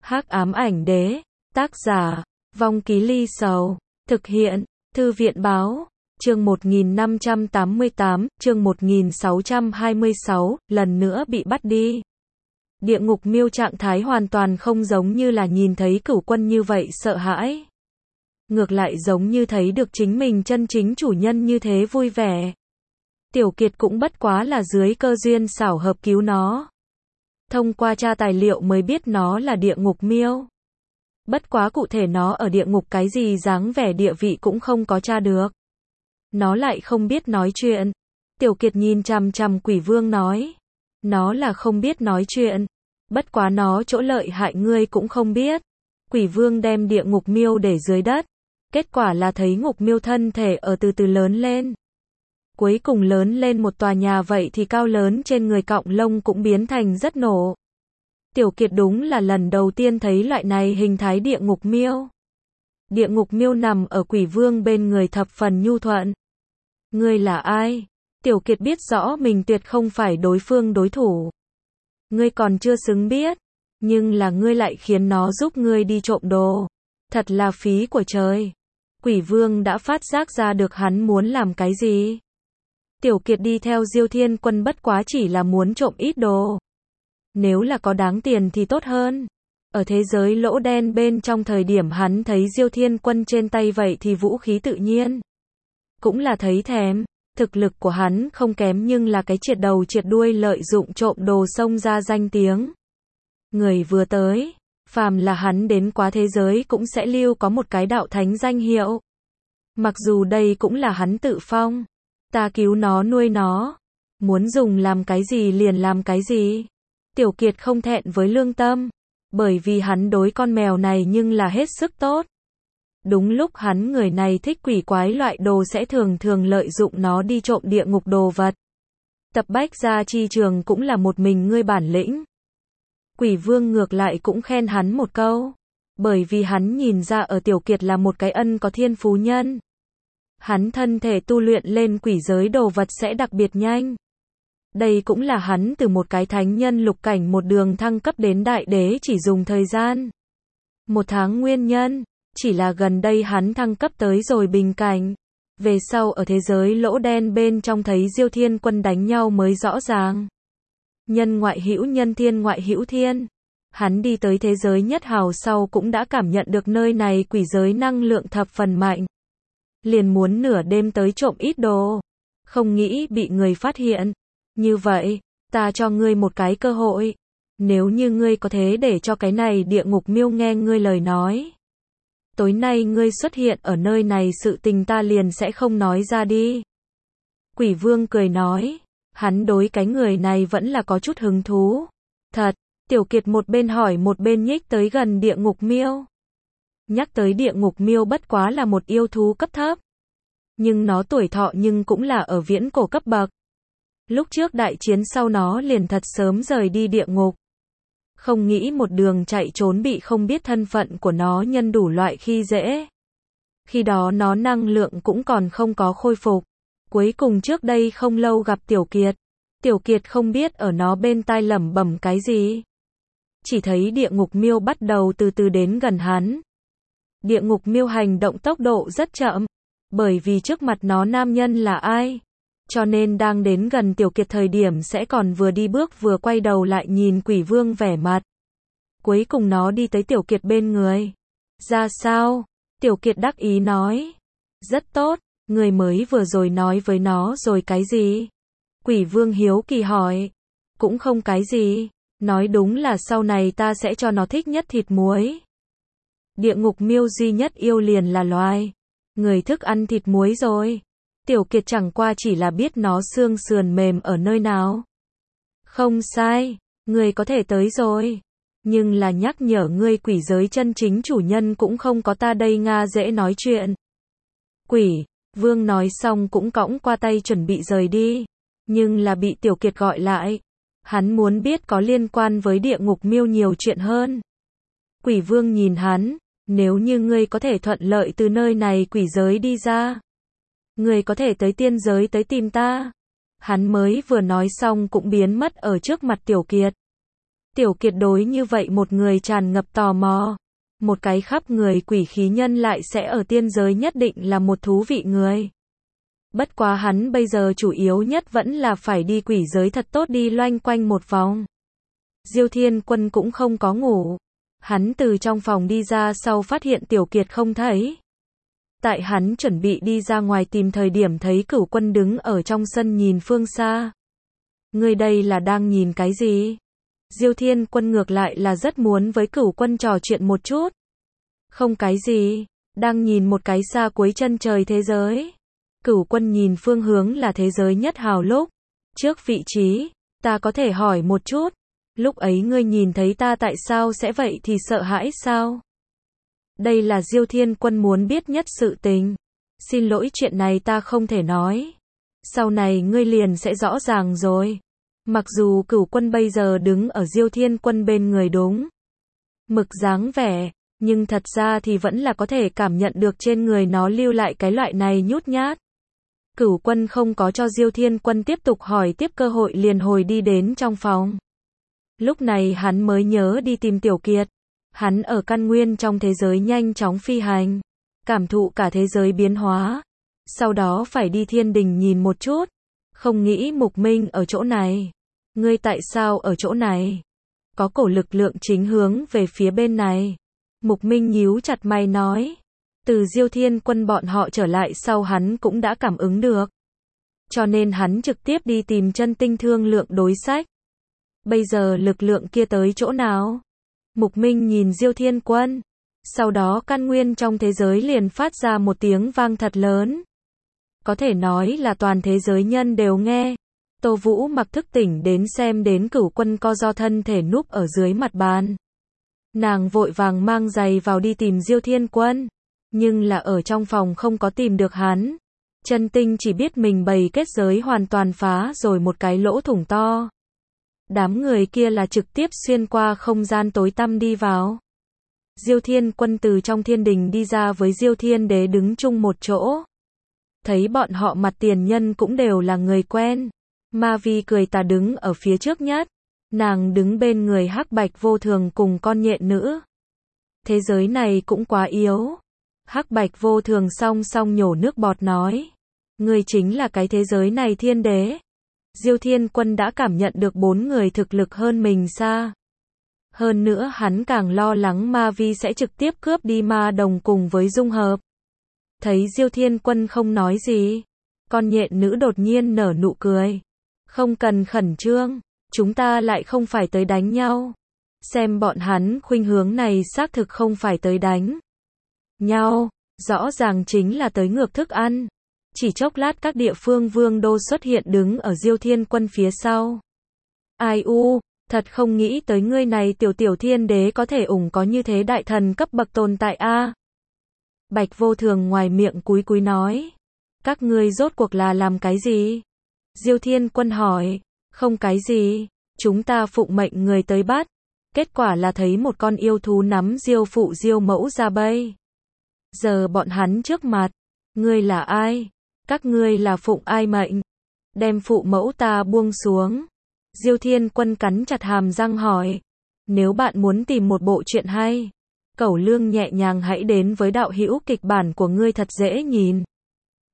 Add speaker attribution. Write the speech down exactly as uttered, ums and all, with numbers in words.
Speaker 1: Hắc ám ảnh đế, tác giả, Vong Ký Ly Sầu, thực hiện, Thư viện báo, chương một nghìn năm trăm tám mươi tám, chương một nghìn sáu trăm hai mươi sáu, lần nữa bị bắt đi. Địa ngục miêu trạng thái hoàn toàn không giống như là nhìn thấy cửu quân như vậy sợ hãi. Ngược lại giống như thấy được chính mình chân chính chủ nhân như thế vui vẻ. Tiểu Kiệt cũng bất quá là dưới cơ duyên xảo hợp cứu nó. Thông qua tra tài liệu mới biết nó là địa ngục miêu. Bất quá cụ thể nó ở địa ngục cái gì dáng vẻ địa vị cũng không có tra được. Nó lại không biết nói chuyện. Tiểu Kiệt nhìn chằm chằm Quỷ Vương nói. Nó là không biết nói chuyện. Bất quá nó chỗ lợi hại ngươi cũng không biết. Quỷ Vương đem địa ngục miêu để dưới đất. Kết quả là thấy ngục miêu thân thể ở từ từ lớn lên. Cuối cùng lớn lên một tòa nhà vậy thì cao lớn trên người cọng lông cũng biến thành rất nổ. Tiểu Kiệt đúng là lần đầu tiên thấy loại này hình thái địa ngục miêu. Địa ngục miêu nằm ở Quỷ Vương bên người thập phần nhu thuận. Ngươi là ai? Tiểu Kiệt biết rõ mình tuyệt không phải đối phương đối thủ. Ngươi còn chưa xứng biết, nhưng là ngươi lại khiến nó giúp ngươi đi trộm đồ. Thật là phí của trời. Quỷ Vương đã phát giác ra được hắn muốn làm cái gì. Tiểu Kiệt đi theo Diêu Thiên Quân bất quá chỉ là muốn trộm ít đồ. Nếu là có đáng tiền thì tốt hơn. Ở thế giới lỗ đen bên trong thời điểm hắn thấy Diêu Thiên Quân trên tay vậy thì vũ khí tự nhiên. Cũng là thấy thèm. Thực lực của hắn không kém nhưng là cái triệt đầu triệt đuôi lợi dụng trộm đồ xông ra danh tiếng. Người vừa tới, phàm là hắn đến quá thế giới cũng sẽ lưu có một cái đạo thánh danh hiệu. Mặc dù đây cũng là hắn tự phong. Ta cứu nó nuôi nó. Muốn dùng làm cái gì liền làm cái gì. Tiểu Kiệt không thẹn với lương tâm. Bởi vì hắn đối con mèo này nhưng là hết sức tốt. Đúng lúc hắn người này thích quỷ quái loại đồ sẽ thường thường lợi dụng nó đi trộm địa ngục đồ vật. Tập bách gia chi trường cũng là một mình ngươi bản lĩnh. Quỷ Vương ngược lại cũng khen hắn một câu. Bởi vì hắn nhìn ra ở Tiểu Kiệt là một cái ân có thiên phú nhân. Hắn thân thể tu luyện lên quỷ giới đồ vật sẽ đặc biệt nhanh. Đây cũng là hắn từ một cái thánh nhân lục cảnh một đường thăng cấp đến đại đế chỉ dùng thời gian một tháng nguyên nhân. Chỉ là gần đây hắn thăng cấp tới rồi bình cảnh. Về sau ở thế giới lỗ đen bên trong thấy Diêu Thiên Quân đánh nhau mới rõ ràng. Nhân ngoại hữu nhân thiên ngoại hữu thiên. Hắn đi tới thế giới nhất hào sau cũng đã cảm nhận được nơi này quỷ giới năng lượng thập phần mạnh. Liền muốn nửa đêm tới trộm ít đồ. Không nghĩ bị người phát hiện. Như vậy, ta cho ngươi một cái cơ hội. Nếu như ngươi có thế để cho cái này địa ngục miêu nghe ngươi lời nói. Tối nay ngươi xuất hiện ở nơi này sự tình ta liền sẽ không nói ra đi. Quỷ Vương cười nói. Hắn đối cái người này vẫn là có chút hứng thú. Thật, Tiểu Kiệt một bên hỏi một bên nhích tới gần địa ngục miêu. Nhắc tới địa ngục miêu bất quá là một yêu thú cấp thấp. Nhưng nó tuổi thọ nhưng cũng là ở viễn cổ cấp bậc. Lúc trước đại chiến sau nó liền thật sớm rời đi địa ngục. Không nghĩ một đường chạy trốn bị không biết thân phận của nó nhân đủ loại khi dễ. Khi đó nó năng lượng cũng còn không có khôi phục. Cuối cùng trước đây không lâu gặp Tiểu Kiệt. Tiểu Kiệt không biết ở nó bên tai lẩm bẩm cái gì. Chỉ thấy địa ngục miêu bắt đầu từ từ đến gần hắn. Địa ngục miêu hành động tốc độ rất chậm. Bởi vì trước mặt nó nam nhân là ai. Cho nên đang đến gần Tiểu Kiệt thời điểm sẽ còn vừa đi bước vừa quay đầu lại nhìn Quỷ Vương vẻ mặt. Cuối cùng nó đi tới Tiểu Kiệt bên người. Ra sao? Tiểu Kiệt đắc ý nói. Rất tốt, người mới vừa rồi nói với nó rồi cái gì? Quỷ Vương hiếu kỳ hỏi. Cũng không cái gì. Nói đúng là sau này ta sẽ cho nó thích nhất thịt muối. Địa ngục miêu duy nhất yêu liền là loài. Người thức ăn thịt muối rồi. Tiểu Kiệt chẳng qua chỉ là biết nó xương sườn mềm ở nơi nào. Không sai, ngươi có thể tới rồi. Nhưng là nhắc nhở ngươi quỷ giới chân chính chủ nhân cũng không có ta đây Nga dễ nói chuyện. Quỷ Vương nói xong cũng cõng qua tay chuẩn bị rời đi. Nhưng là bị Tiểu Kiệt gọi lại. Hắn muốn biết có liên quan với địa ngục miêu nhiều chuyện hơn. Quỷ Vương nhìn hắn. Nếu như ngươi có thể thuận lợi từ nơi này quỷ giới đi ra. Người có thể tới tiên giới tới tìm ta. Hắn mới vừa nói xong cũng biến mất ở trước mặt Tiểu Kiệt. Tiểu Kiệt đối như vậy một người tràn ngập tò mò. Một cái khắp người quỷ khí nhân lại sẽ ở tiên giới nhất định là một thú vị người. Bất quá hắn bây giờ chủ yếu nhất vẫn là phải đi quỷ giới thật tốt đi loanh quanh một vòng. Diêu Thiên Quân cũng không có ngủ. Hắn từ trong phòng đi ra sau phát hiện Tiểu Kiệt không thấy. Tại hắn chuẩn bị đi ra ngoài tìm thời điểm thấy Cửu Quân đứng ở trong sân nhìn phương xa. Ngươi đây là đang nhìn cái gì? Diêu Thiên Quân ngược lại là rất muốn với Cửu Quân trò chuyện một chút. Không cái gì, đang nhìn một cái xa cuối chân trời thế giới. Cửu Quân nhìn phương hướng là thế giới nhất hào lúc. Trước vị trí, ta có thể hỏi một chút. Lúc ấy ngươi nhìn thấy ta tại sao sẽ vậy thì sợ hãi sao? Đây là Diêu Thiên Quân muốn biết nhất sự tình. Xin lỗi chuyện này ta không thể nói. Sau này ngươi liền sẽ rõ ràng rồi. Mặc dù Cửu Quân bây giờ đứng ở Diêu Thiên Quân bên người đúng mực dáng vẻ, nhưng thật ra thì vẫn là có thể cảm nhận được trên người nó lưu lại cái loại này nhút nhát. Cửu Quân không có cho Diêu Thiên Quân tiếp tục hỏi tiếp cơ hội liền hồi đi đến trong phòng. Lúc này hắn mới nhớ đi tìm Tiểu Kiệt. Hắn ở căn nguyên trong thế giới nhanh chóng phi hành, cảm thụ cả thế giới biến hóa. Sau đó phải đi thiên đình nhìn một chút. Không nghĩ Mục Minh ở chỗ này. Ngươi tại sao ở chỗ này? Có cổ lực lượng chính hướng về phía bên này. Mục Minh nhíu chặt mày nói. Từ Diêu Thiên Quân bọn họ trở lại sau hắn cũng đã cảm ứng được. Cho nên hắn trực tiếp đi tìm Chân Tinh thương lượng đối sách. Bây giờ lực lượng kia tới chỗ nào? Mục Minh nhìn Diêu Thiên Quân. Sau đó căn nguyên trong thế giới liền phát ra một tiếng vang thật lớn. Có thể nói là toàn thế giới nhân đều nghe. Tô Vũ mặc thức tỉnh đến xem đến Cửu Quân co do thân thể núp ở dưới mặt bàn. Nàng vội vàng mang giày vào đi tìm Diêu Thiên Quân. Nhưng là ở trong phòng không có tìm được hắn. Chân Tinh chỉ biết mình bày kết giới hoàn toàn phá rồi một cái lỗ thủng to. Đám người kia là trực tiếp xuyên qua không gian tối tăm đi vào. Diêu Thiên Quân từ trong thiên đình đi ra với Diêu Thiên Đế đứng chung một chỗ. Thấy bọn họ mặt tiền nhân cũng đều là người quen. Ma Vi cười tà đứng ở phía trước nhất. Nàng đứng bên người Hắc Bạch Vô Thường cùng con nhện nữ. Thế giới này cũng quá yếu. Hắc Bạch Vô Thường song song nhổ nước bọt nói. Người chính là cái thế giới này thiên đế. Diêu Thiên Quân đã cảm nhận được bốn người thực lực hơn mình xa. Hơn nữa hắn càng lo lắng Ma Vi sẽ trực tiếp cướp đi ma đồng cùng với dung hợp. Thấy Diêu Thiên Quân không nói gì. Con nhện nữ đột nhiên nở nụ cười. Không cần khẩn trương. Chúng ta lại không phải tới đánh nhau. Xem bọn hắn khuynh hướng này xác thực không phải tới đánh nhau. Rõ ràng chính là tới ngược thức ăn. Chỉ chốc lát các địa phương vương đô xuất hiện đứng ở Diêu Thiên Quân phía sau. Ai u, thật không nghĩ tới ngươi này tiểu tiểu thiên đế có thể ủng có như thế đại thần cấp bậc tồn tại a. Bạch Vô Thường ngoài miệng cúi cúi nói. Các ngươi rốt cuộc là làm cái gì? Diêu Thiên Quân hỏi. Không cái gì, chúng ta phụng mệnh người tới bắt. Kết quả là thấy một con yêu thú nắm Diêu phụ Diêu mẫu ra bay. Giờ bọn hắn trước mặt. Ngươi là ai? Các ngươi là phụng ai mệnh? Đem phụ mẫu ta buông xuống. Diêu Thiên Quân cắn chặt hàm răng hỏi. Nếu bạn muốn tìm một bộ truyện hay, Cẩu Lương nhẹ nhàng hãy đến với đạo hữu kịch bản của ngươi thật dễ nhìn.